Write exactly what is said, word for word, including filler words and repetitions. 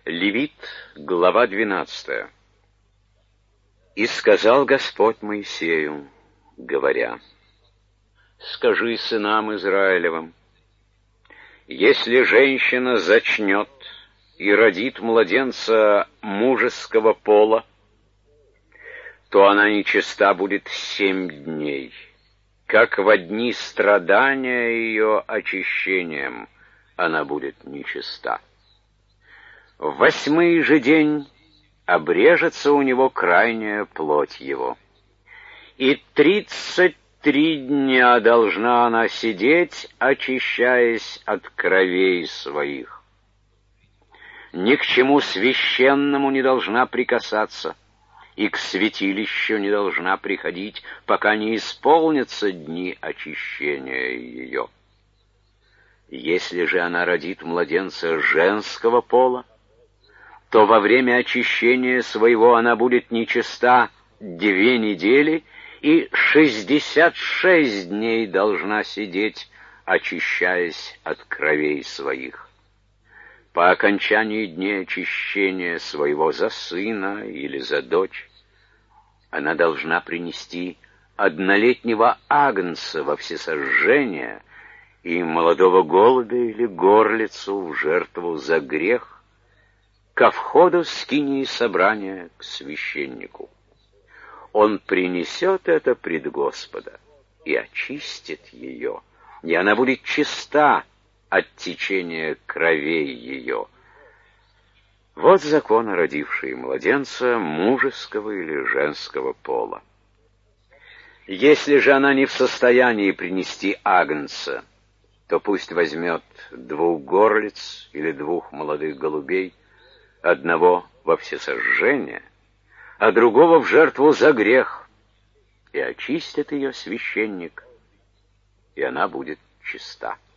Левит, глава двенадцатая. «И сказал Господь Моисею, говоря: скажи сынам Израилевым, если женщина зачнет и родит младенца мужеского пола, то она нечиста будет семь дней, как во дни страдания ее очищением она будет нечиста. В восьмый же день обрежется у него крайняя плоть его, и тридцать три дня должна она сидеть, очищаясь от кровей своих. Ни к чему священному не должна прикасаться, и к святилищу не должна приходить, пока не исполнятся дни очищения ее. Если же она родит младенца женского пола, то во время очищения своего она будет нечиста две недели и шестьдесят шесть дней должна сидеть, очищаясь от кровей своих. По окончании дней очищения своего за сына или за дочь она должна принести однолетнего агнца во всесожжение и молодого голубя или горлицу в жертву за грех ко входу скинии собрания к священнику. Он принесет это пред Господа и очистит ее, и она будет чиста от течения кровей ее. Вот закон о родившей младенца мужеского или женского пола. Если же она не в состоянии принести агнца, то пусть возьмет двух горлиц или двух молодых голубей, одного во всесожжение, а другого в жертву за грех, и очистит ее священник, и она будет чиста.